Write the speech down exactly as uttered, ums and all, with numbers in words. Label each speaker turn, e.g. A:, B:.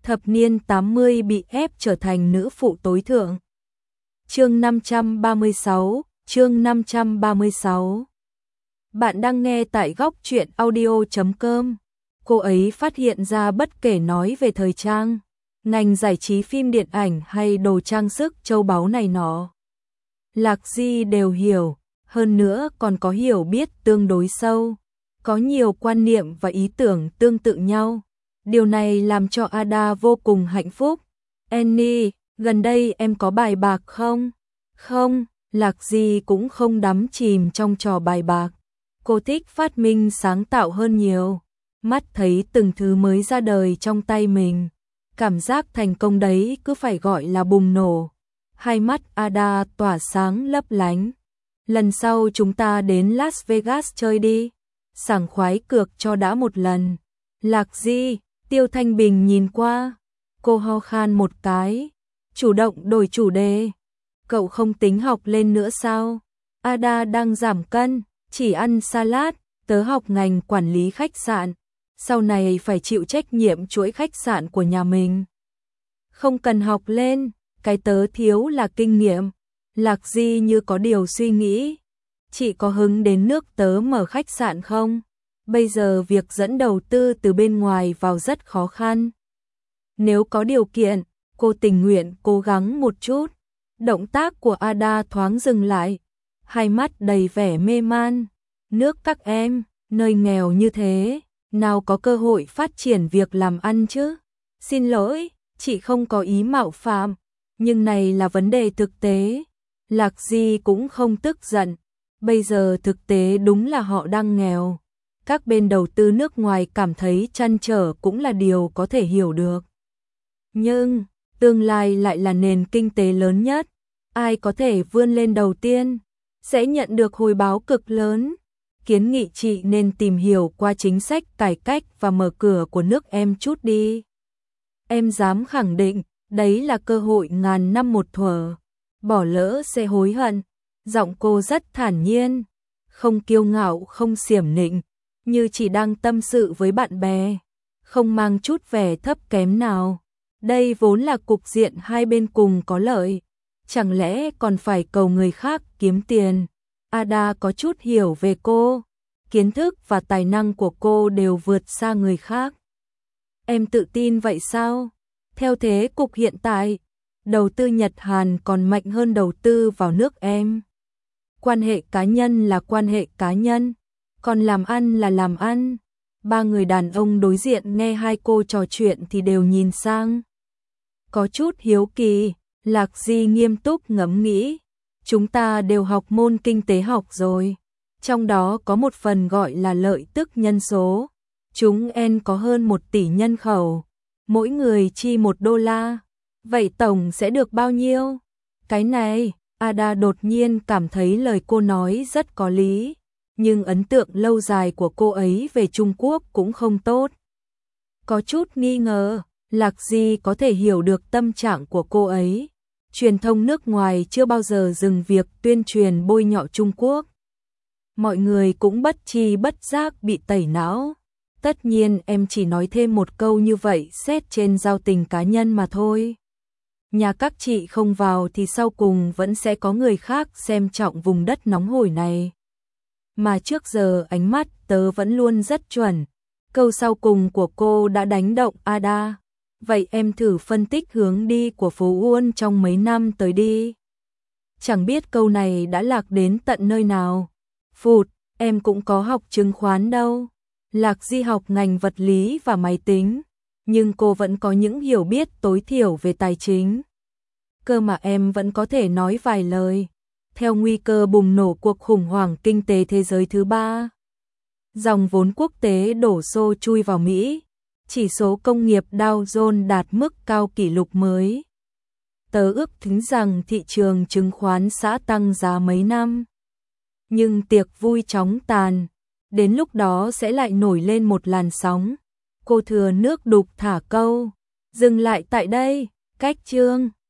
A: thập niên tám mươi bị ép trở thành nữ phụ tối thượng. Chương năm trăm ba mươi sáu, chương năm trăm ba mươi sáu. Bạn đang nghe tại góc truyện audio chấm com. Cô ấy phát hiện ra bất kể nói về thời trang, ngành giải trí phim điện ảnh hay đồ trang sức châu báu này nọ, Lạc Di đều hiểu, hơn nữa còn có hiểu biết tương đối sâu, có nhiều quan niệm và ý tưởng tương tự nhau. Điều này làm cho Ada vô cùng hạnh phúc. Annie, gần đây em có bài bạc không? Không, Lạc Di cũng không đắm chìm trong trò bài bạc. Cô thích phát minh sáng tạo hơn nhiều. Mắt thấy từng thứ mới ra đời trong tay mình. Cảm giác thành công đấy cứ phải gọi là bùng nổ. Hai mắt Ada tỏa sáng lấp lánh. Lần sau chúng ta đến Las Vegas chơi đi. Sảng khoái cược cho đã một lần. Lạc Di, Tiêu Thanh Bình nhìn qua. Cô ho khan một cái. Chủ động đổi chủ đề. Cậu không tính học lên nữa sao? Ada đang giảm cân, chỉ ăn salad. Tớ học ngành quản lý khách sạn. Sau này phải chịu trách nhiệm chuỗi khách sạn của nhà mình. Không cần học lên, cái tớ thiếu là kinh nghiệm. Lạc Di như có điều suy nghĩ. Chị có hứng đến nước tớ mở khách sạn không? Bây giờ việc dẫn đầu tư từ bên ngoài vào rất khó khăn. Nếu có điều kiện, cô tình nguyện cố gắng một chút. Động tác của Ada thoáng dừng lại. Hai mắt đầy vẻ mê man. Nước các em, nơi nghèo như thế, nào có cơ hội phát triển việc làm ăn chứ? Xin lỗi, chị không có ý mạo phạm, nhưng này là vấn đề thực tế. Lạc Di cũng không tức giận. Bây giờ thực tế đúng là họ đang nghèo. Các bên đầu tư nước ngoài cảm thấy trăn trở cũng là điều có thể hiểu được. Nhưng, tương lai lại là nền kinh tế lớn nhất. Ai có thể vươn lên đầu tiên, sẽ nhận được hồi báo cực lớn. Kiến nghị chị nên tìm hiểu qua chính sách cải cách và mở cửa của nước em chút đi. Em dám khẳng định, đấy là cơ hội ngàn năm một thuở. Bỏ lỡ sẽ hối hận. Giọng cô rất thản nhiên, không kiêu ngạo không xiểm nịnh, như chỉ đang tâm sự với bạn bè, không mang chút vẻ thấp kém nào. Đây vốn là cục diện hai bên cùng có lợi, chẳng lẽ còn phải cầu người khác kiếm tiền. Ada có chút hiểu về cô, kiến thức và tài năng của cô đều vượt xa người khác. Em tự tin vậy sao? Theo thế cục hiện tại, đầu tư Nhật Hàn còn mạnh hơn đầu tư vào nước em. Quan hệ cá nhân là quan hệ cá nhân, còn làm ăn là làm ăn. Ba người đàn ông đối diện nghe hai cô trò chuyện thì đều nhìn sang. Có chút hiếu kỳ, Lạc Di nghiêm túc ngẫm nghĩ. Chúng ta đều học môn kinh tế học rồi. Trong đó có một phần gọi là lợi tức nhân số. Chúng en có hơn một tỷ nhân khẩu. Mỗi người chi một đô la. Vậy tổng sẽ được bao nhiêu? Cái này, Ada đột nhiên cảm thấy lời cô nói rất có lý. Nhưng ấn tượng lâu dài của cô ấy về Trung Quốc cũng không tốt. Có chút nghi ngờ, Lạc Di có thể hiểu được tâm trạng của cô ấy. Truyền thông nước ngoài chưa bao giờ dừng việc tuyên truyền bôi nhọ Trung Quốc. Mọi người cũng bất tri bất giác bị tẩy não. Tất nhiên em chỉ nói thêm một câu như vậy xét trên giao tình cá nhân mà thôi. Nhà các chị không vào thì sau cùng vẫn sẽ có người khác xem trọng vùng đất nóng hổi này. Mà trước giờ ánh mắt tớ vẫn luôn rất chuẩn. Câu sau cùng của cô đã đánh động Ada. Vậy em thử phân tích hướng đi của phố Uôn trong mấy năm tới đi. Chẳng biết câu này đã lạc đến tận nơi nào. Phụt, em cũng có học chứng khoán đâu. Lạc Di học ngành vật lý và máy tính, nhưng cô vẫn có những hiểu biết tối thiểu về tài chính. Cơ mà em vẫn có thể nói vài lời. Theo nguy cơ bùng nổ cuộc khủng hoảng kinh tế thế giới thứ ba, dòng vốn quốc tế đổ xô chui vào Mỹ. Chỉ số công nghiệp Dow Jones đạt mức cao kỷ lục mới. Tớ ước tính rằng thị trường chứng khoán sẽ tăng giá mấy năm. Nhưng tiệc vui chóng tàn. Đến lúc đó sẽ lại nổi lên một làn sóng. Cô thừa nước đục thả câu. Dừng lại tại đây. Cách chương.